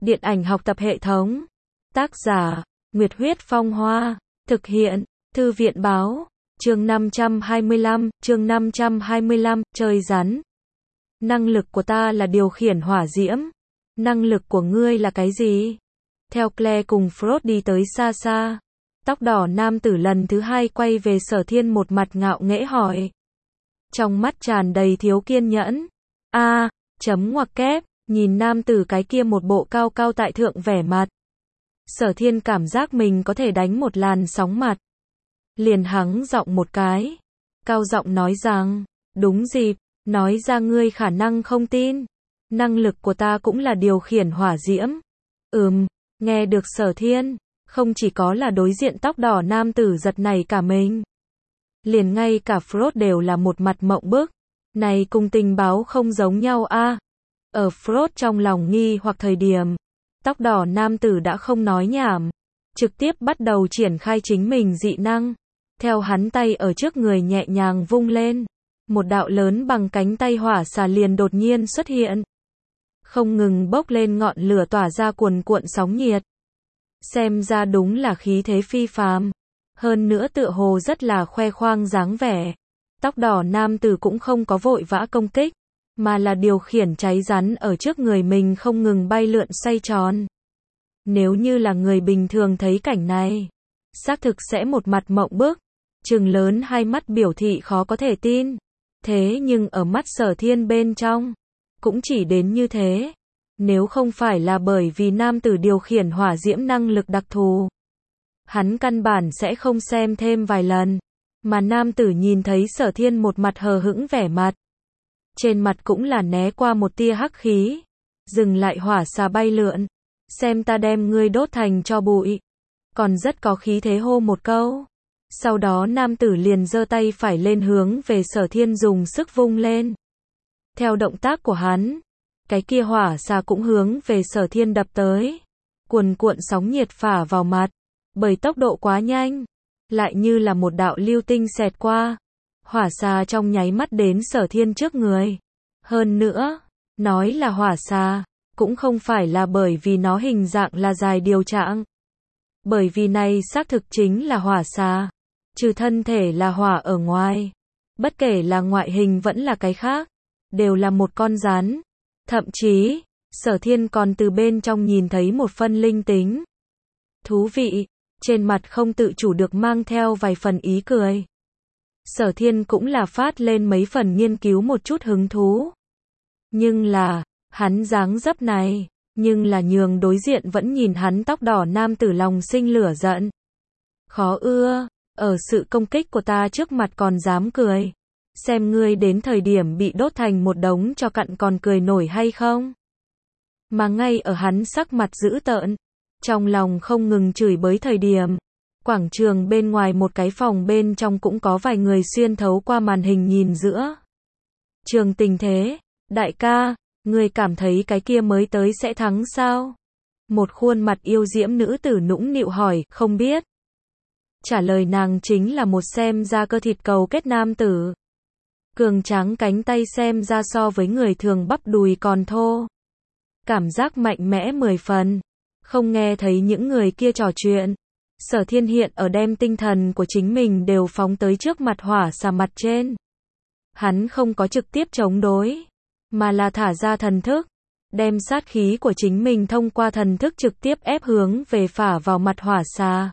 Điện ảnh học tập hệ thống. Tác giả, Nguyệt Huyết Phong Hoa. Thực hiện, Thư viện Báo. Chương 525, chơi rắn. Năng lực của ta là điều khiển hỏa diễm. Năng lực của ngươi là cái gì? Theo Claire cùng Frost đi tới xa xa, tóc đỏ nam tử lần thứ hai quay về Sở Thiên, một mặt ngạo nghễ hỏi. Trong mắt tràn đầy thiếu kiên nhẫn. Chấm ngoặc kép, nhìn nam tử cái kia một bộ cao cao tại thượng vẻ mặt. Sở Thiên cảm giác mình có thể đánh một làn sóng mặt. Liền hắng giọng một cái, cao giọng nói rằng, đúng dịp, nói ra ngươi khả năng không tin. Năng lực của ta cũng là điều khiển hỏa diễm. Nghe được Sở Thiên, không chỉ có là đối diện tóc đỏ nam tử giật nảy cả mình. Liền ngay cả Frost đều là một mặt mộng bức. Này cùng tình báo không giống nhau a. Ở Frost trong lòng nghi hoặc thời điểm, tóc đỏ nam tử đã không nói nhảm, trực tiếp bắt đầu triển khai chính mình dị năng. Theo hắn tay ở trước người nhẹ nhàng vung lên, một đạo lớn bằng cánh tay hỏa xà liền đột nhiên xuất hiện. Không ngừng bốc lên ngọn lửa tỏa ra cuồn cuộn sóng nhiệt. Xem ra đúng là khí thế phi phàm. Hơn nữa tựa hồ rất là khoe khoang dáng vẻ. Tóc đỏ nam tử cũng không có vội vã công kích, mà là điều khiển cháy rắn ở trước người mình không ngừng bay lượn xoay tròn. Nếu như là người bình thường thấy cảnh này, xác thực sẽ một mặt mộng bức, trừng lớn hai mắt biểu thị khó có thể tin. Thế nhưng ở mắt Sở Thiên bên trong, cũng chỉ đến như thế. Nếu không phải là bởi vì nam tử điều khiển hỏa diễm năng lực đặc thù, hắn căn bản sẽ không xem thêm vài lần. Mà nam tử nhìn thấy Sở Thiên một mặt hờ hững vẻ mặt, trên mặt cũng là né qua một tia hắc khí, dừng lại hỏa xà bay lượn. Xem ta đem ngươi đốt thành tro bụi. Còn rất có khí thế hô một câu. Sau đó nam tử liền giơ tay phải lên hướng về Sở Thiên dùng sức vung lên. Theo động tác của hắn, cái kia hỏa xà cũng hướng về Sở Thiên đập tới. Cuồn cuộn sóng nhiệt phả vào mặt, bởi tốc độ quá nhanh, lại như là một đạo lưu tinh xẹt qua. Hỏa xà trong nháy mắt đến Sở Thiên trước người. Hơn nữa, nói là hỏa xà, cũng không phải là bởi vì nó hình dạng là dài điều trạng. Bởi vì này xác thực chính là hỏa xà. Trừ thân thể là hỏa ở ngoài, bất kể là ngoại hình vẫn là cái khác, đều là một con rắn. Thậm chí, Sở Thiên còn từ bên trong nhìn thấy một phân linh tính. Thú vị, trên mặt không tự chủ được mang theo vài phần ý cười. Sở Thiên cũng là phát lên mấy phần nghiên cứu một chút hứng thú. Nhưng là, hắn dáng dấp này, nhưng là nhường đối diện vẫn nhìn hắn tóc đỏ nam tử lòng sinh lửa giận. Khó ưa, ở sự công kích của ta trước mặt còn dám cười. Xem ngươi đến thời điểm bị đốt thành một đống cho cặn còn cười nổi hay không. Mà ngay ở hắn sắc mặt dữ tợn, trong lòng không ngừng chửi bới thời điểm, quảng trường bên ngoài một cái phòng bên trong cũng có vài người xuyên thấu qua màn hình nhìn giữa trường tình thế. Đại ca, ngươi cảm thấy cái kia mới tới sẽ thắng sao? Một khuôn mặt yêu diễm nữ tử nũng nịu hỏi. Không biết. Trả lời nàng chính là một xem ra cơ thịt cầu kết nam tử. Cường tráng cánh tay xem ra so với người thường bắp đùi còn thô. Cảm giác mạnh mẽ 10 phần. Không nghe thấy những người kia trò chuyện. Sở Thiên hiện ở đem tinh thần của chính mình đều phóng tới trước mặt hỏa xà mặt trên. Hắn không có trực tiếp chống đối, mà là thả ra thần thức, đem sát khí của chính mình thông qua thần thức trực tiếp ép hướng về phả vào mặt hỏa xà.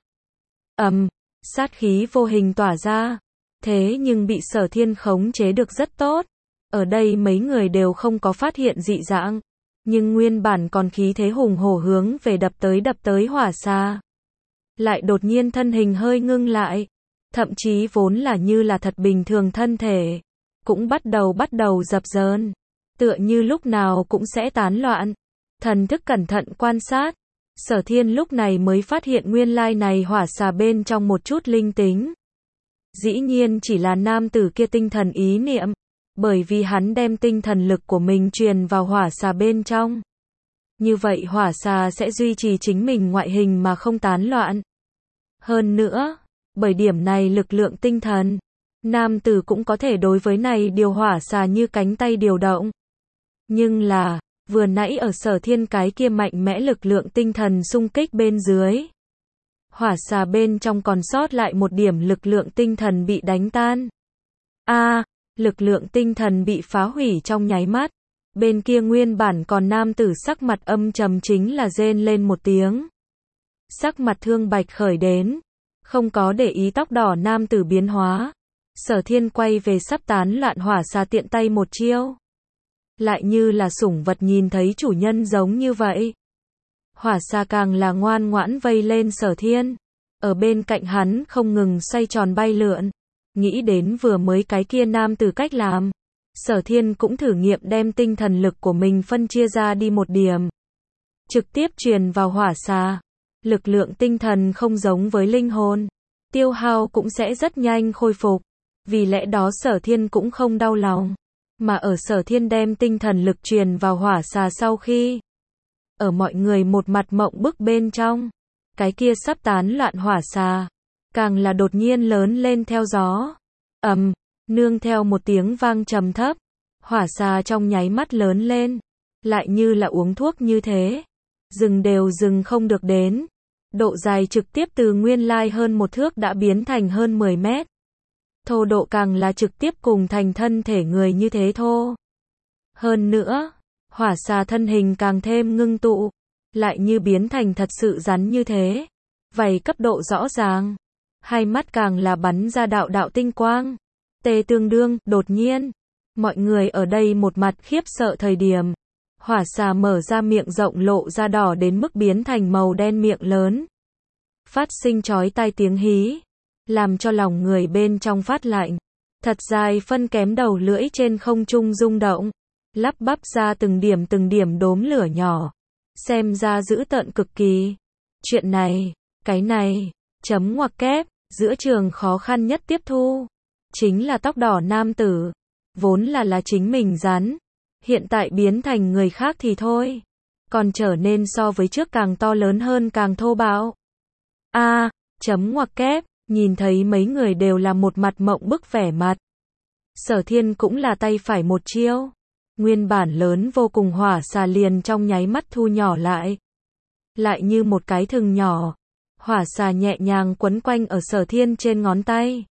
Sát khí vô hình tỏa ra, thế nhưng bị Sở Thiên khống chế được rất tốt. Ở đây mấy người đều không có phát hiện dị dạng, nhưng nguyên bản còn khí thế hùng hổ hướng về đập tới hỏa xà, lại đột nhiên thân hình hơi ngưng lại, thậm chí vốn là như là thật bình thường thân thể, cũng bắt đầu dập dờn, tựa như lúc nào cũng sẽ tán loạn. Thần thức cẩn thận quan sát, Sở Thiên lúc này mới phát hiện nguyên lai này hỏa xà bên trong một chút linh tính. Dĩ nhiên chỉ là nam tử kia tinh thần ý niệm, bởi vì hắn đem tinh thần lực của mình truyền vào hỏa xà bên trong. Như vậy hỏa xà sẽ duy trì chính mình ngoại hình mà không tán loạn. Hơn nữa, bởi điểm này lực lượng tinh thần, nam tử cũng có thể đối với này điều hỏa xà như cánh tay điều động. Nhưng là, Vừa nãy ở Sở Thiên cái kia mạnh mẽ lực lượng tinh thần xung kích bên dưới. Hỏa xà bên trong còn sót lại một điểm lực lượng tinh thần bị đánh tan. Lực lượng tinh thần bị phá hủy trong nháy mắt. Bên kia nguyên bản còn nam tử sắc mặt âm trầm chính là rên lên một tiếng. Sắc mặt thương bạch khởi đến. Không có để ý tóc đỏ nam tử biến hóa. Sở Thiên quay về sắp tán loạn hỏa xà tiện tay một chiêu. Lại như là sủng vật nhìn thấy chủ nhân giống như vậy. Hỏa xà càng là ngoan ngoãn vây lên Sở Thiên. Ở bên cạnh hắn không ngừng xoay tròn bay lượn. Nghĩ đến vừa mới cái kia nam tử cách làm. Sở Thiên cũng thử nghiệm đem tinh thần lực của mình phân chia ra đi một điểm. Trực tiếp truyền vào hỏa xà. Lực lượng tinh thần không giống với linh hồn. Tiêu hao cũng sẽ rất nhanh khôi phục. Vì lẽ đó Sở Thiên cũng không đau lòng. Mà ở Sở Thiên đem tinh thần lực truyền vào hỏa xà sau khi. Ở mọi người một mặt mộng bức bên trong. Cái kia sắp tán loạn hỏa xà. Càng là đột nhiên lớn lên theo gió. Nương theo một tiếng vang trầm thấp. Hỏa xà trong nháy mắt lớn lên. Lại như là uống thuốc như thế. Dừng đều dừng không được đến. Độ dài trực tiếp từ nguyên lai hơn một thước đã biến thành hơn 10 mét. Thô độ càng là trực tiếp cùng thành thân thể người như thế thô. Hơn nữa, hỏa xà thân hình càng thêm ngưng tụ. Lại như biến thành thật sự rắn như thế. Vảy cấp độ rõ ràng. Hai mắt càng là bắn ra đạo đạo tinh quang. Tê tương đương, đột nhiên. Mọi người ở đây một mặt khiếp sợ thời điểm. Hỏa xà mở ra miệng rộng lộ ra đỏ đến mức biến thành màu đen miệng lớn. Phát sinh chói tai tiếng hí. Làm cho lòng người bên trong phát lạnh. Thật dài phân kém đầu lưỡi trên không trung rung động. Lắp bắp ra từng điểm đốm lửa nhỏ. Xem ra dữ tợn cực kỳ. Chuyện này, cái này, chấm ngoặc kép, giữa trường khó khăn nhất tiếp thu. Chính là tóc đỏ nam tử. Vốn là chính mình rắn. Hiện tại biến thành người khác thì thôi. Còn trở nên so với trước càng to lớn hơn càng thô bạo. Chấm ngoặc kép, nhìn thấy mấy người đều là một mặt mộng bức vẻ mặt. Sở Thiên cũng là tay phải một chiêu. Nguyên bản lớn vô cùng hỏa xà liền trong nháy mắt thu nhỏ lại. Lại như một cái thừng nhỏ. Hỏa xà nhẹ nhàng quấn quanh ở Sở Thiên trên ngón tay.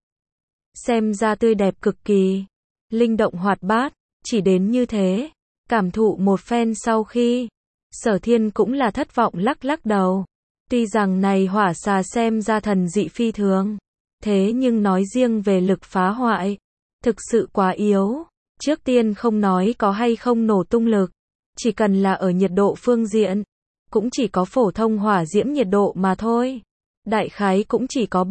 Xem ra tươi đẹp cực kỳ. Linh động hoạt bát. Chỉ đến như thế. Cảm thụ một phen sau khi. Sở Thiên cũng là thất vọng lắc đầu. Tuy rằng này hỏa xà xem ra thần dị phi thường. Thế nhưng nói riêng về lực phá hoại. Thực sự quá yếu. Trước tiên không nói có hay không nổ tung lực. Chỉ cần là ở nhiệt độ phương diện. Cũng chỉ có phổ thông hỏa diễm nhiệt độ mà thôi. Đại khái cũng chỉ có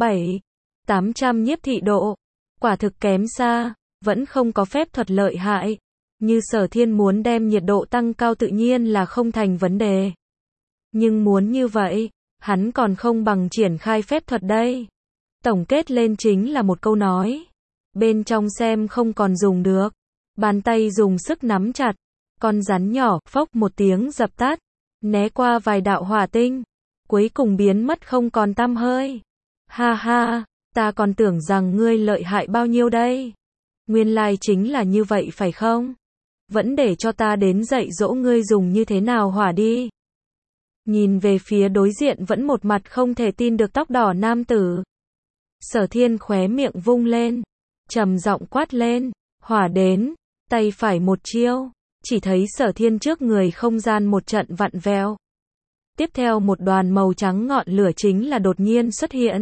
700-800 nhiếp thị độ. Quả thực kém xa. Vẫn không có phép thuật lợi hại. Như Sở Thiên muốn đem nhiệt độ tăng cao tự nhiên là không thành vấn đề. Nhưng muốn như vậy, hắn còn không bằng triển khai phép thuật đây. Tổng kết lên chính là một câu nói. Bên trong xem không còn dùng được. Bàn tay dùng sức nắm chặt. Con rắn nhỏ, phốc một tiếng dập tắt. Né qua vài đạo hỏa tinh. Cuối cùng biến mất không còn tăm hơi. Ha ha, ta còn tưởng rằng ngươi lợi hại bao nhiêu đây. Nguyên lai chính là như vậy phải không? Vẫn để cho ta đến dạy dỗ ngươi dùng như thế nào hỏa đi. Nhìn về phía đối diện vẫn một mặt không thể tin được tóc đỏ nam tử. Sở Thiên khóe miệng vung lên. Trầm giọng quát lên. Hỏa đến. Tay phải một chiêu. Chỉ thấy Sở Thiên trước người không gian một trận vặn vẹo. Tiếp theo một đoàn màu trắng ngọn lửa chính là đột nhiên xuất hiện.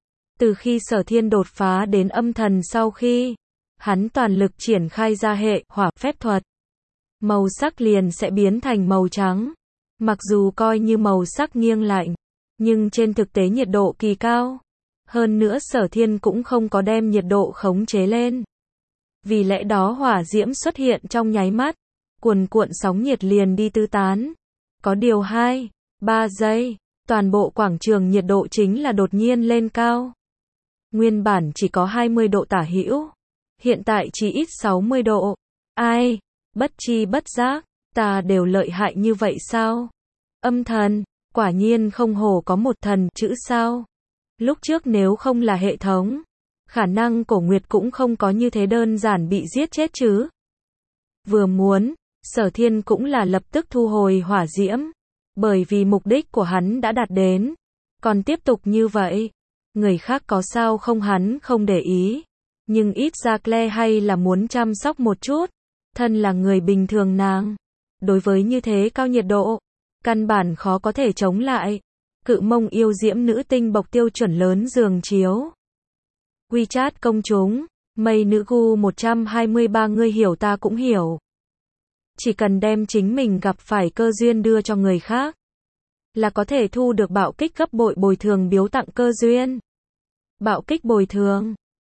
Từ khi Sở Thiên đột phá đến âm thần sau khi. Hắn toàn lực triển khai ra hệ hỏa phép thuật. Màu sắc liền sẽ biến thành màu trắng. Mặc dù coi như màu sắc nghiêng lạnh. Nhưng trên thực tế nhiệt độ kỳ cao. Hơn nữa Sở Thiên cũng không có đem nhiệt độ khống chế lên. Vì lẽ đó hỏa diễm xuất hiện trong nháy mắt. Cuồn cuộn sóng nhiệt liền đi tứ tán. Có điều 2-3 giây. Toàn bộ quảng trường nhiệt độ chính là đột nhiên lên cao. Nguyên bản chỉ có 20 độ tả hữu. Hiện tại chỉ ít 60 độ. Ai? Bất chi bất giác. Ta đều lợi hại như vậy sao? Âm thần. Quả nhiên không hổ có một thần chữ sao? Lúc trước nếu không là hệ thống. Khả năng Cổ Nguyệt cũng không có như thế đơn giản bị giết chết chứ. Vừa muốn. Sở Thiên cũng là lập tức thu hồi hỏa diễm, bởi vì mục đích của hắn đã đạt đến. Còn tiếp tục như vậy, người khác có sao không hắn không để ý, nhưng ít ra Claire hay là muốn chăm sóc một chút. Thân là người bình thường nàng, đối với như thế cao nhiệt độ, căn bản khó có thể chống lại. Cự mông yêu diễm nữ tinh bộc tiêu chuẩn lớn giường chiếu. WeChat công chúng, mây nữ gu 123 ngươi hiểu ta cũng hiểu. Chỉ cần đem chính mình gặp phải cơ duyên đưa cho người khác, là có thể thu được bạo kích gấp bội bồi thường biếu tặng cơ duyên. Bạo kích bồi thường.